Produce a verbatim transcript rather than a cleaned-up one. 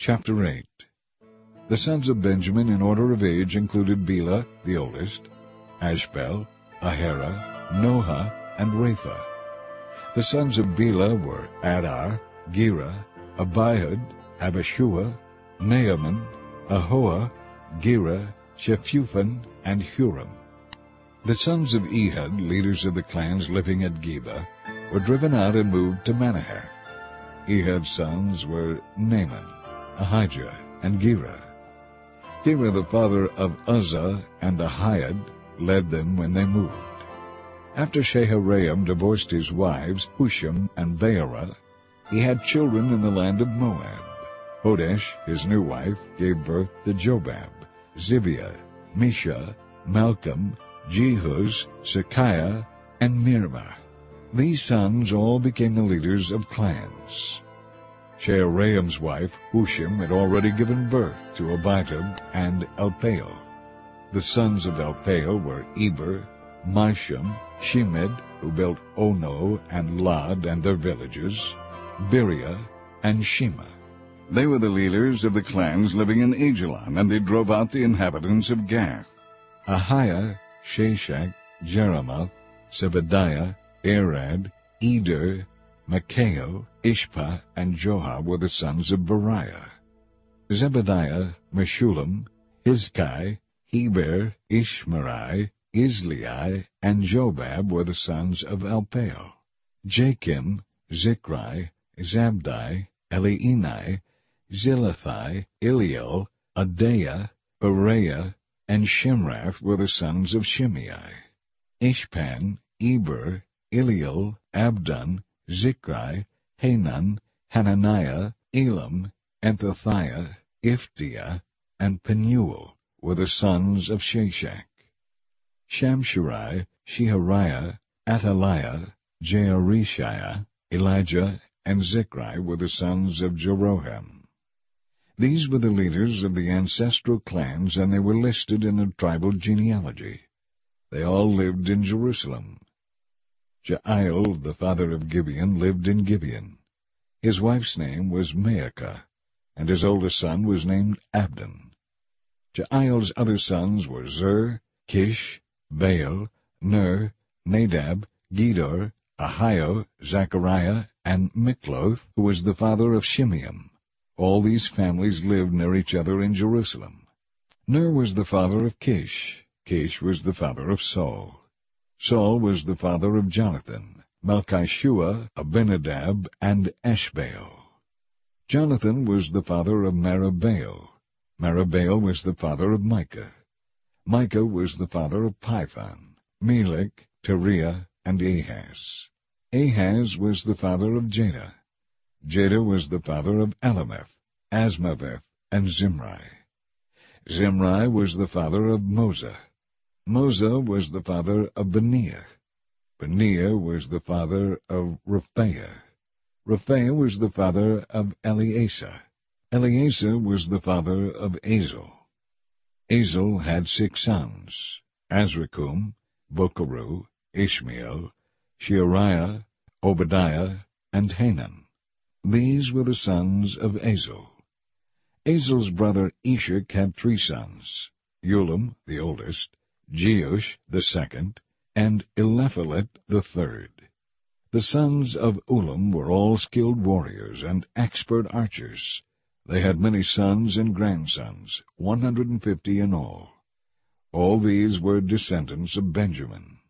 Chapter eight. The sons of Benjamin in order of age included Bela, the oldest, Ashbel, Ahera, Noha, and Rapha. The sons of Bela were Adar, Gera, Abihud, Abishua, Naaman, Ahoah, Gera, Shephuphan, and Huram. The sons of Ehud, leaders of the clans living at Geba, were driven out and moved to Manahath. Ehud's sons were Naaman, Ahijah, and Gera. Gera, the father of Uzzah and Ahiad, led them when they moved. After Shaharaim divorced his wives, Husham and Baarah, he had children in the land of Moab. Hodesh, his new wife, gave birth to Jobab, Zibiah, Misha, Malcolm, Jehuz, Sekiah, and Mirmah. These sons all became the leaders of clans. Shaharaim's wife, Husham, had already given birth to Abitub and Elpaal. The sons of Elpaal were Eber, Misham, Shemed, who built Ono and Lod and their villages, Beriah, and Shema. They were the leaders of the clans living in Ajalon, and they drove out the inhabitants of Gath. Ahiah, Shashak, Jeremoth, Zebadiah, Arad, Eder, Mikael, Ishpa, and Joha were the sons of Beriah. Zebadiah, Meshullam, Hizkai, Heber, Ishmerai, Islai, and Jobab were the sons of Elpaal. Jakim, Zichri, Zabdi, Elienai, Zilethai, Eliel, Adaiah, Beriah, and Shimrath were the sons of Shimei. Ishpan, Eber, Eliel, Abdon, Zichri, Hanan, Hananiah, Elam, Anthothiah, Ifdiah, and Penuel were the sons of Shashak. Shamsherai, Shehariah, Athaliah, Jearishiah, Elijah, and Zichri were the sons of Jeroham. These were the leaders of the ancestral clans, and they were listed in the tribal genealogy. They all lived in Jerusalem. Jael, the father of Gibeon, lived in Gibeon. His wife's name was Maacah, and his oldest son was named Abdon. Jael's other sons were Zer, Kish, Baal, Ner, Nadab, Gedor, Ahio, Zechariah, and Mikloth, who was the father of Shimeam. All these families lived near each other in Jerusalem. Ner was the father of Kish. Kish was the father of Saul. Saul was the father of Jonathan, Malchishua, Abinadab, and Eshbaal. Jonathan was the father of Merabaal. Merabaal was the father of Micah. Micah was the father of Pithon, Melech, Teriah, and Ahaz. Ahaz was the father of Jada. Jada was the father of Alameth, Asmaveth, and Zimri. Zimri was the father of Moza. Moza was the father of Beniah. Beniah was the father of Rephaiah. Rephaiah was the father of Eleasa. Eleasa was the father of Azel. Azel had six sons, Azrikam, Bokeru, Ishmael, Sheariah, Obadiah, and Hanan. These were the sons of Azel. Azel's brother Eshek had three sons, Ulam, the oldest, Jeush, the second, and Eliphalet, the third. The sons of Ulam were all skilled warriors and expert archers. They had many sons and grandsons, one hundred and fifty in all. All these were descendants of Benjamin.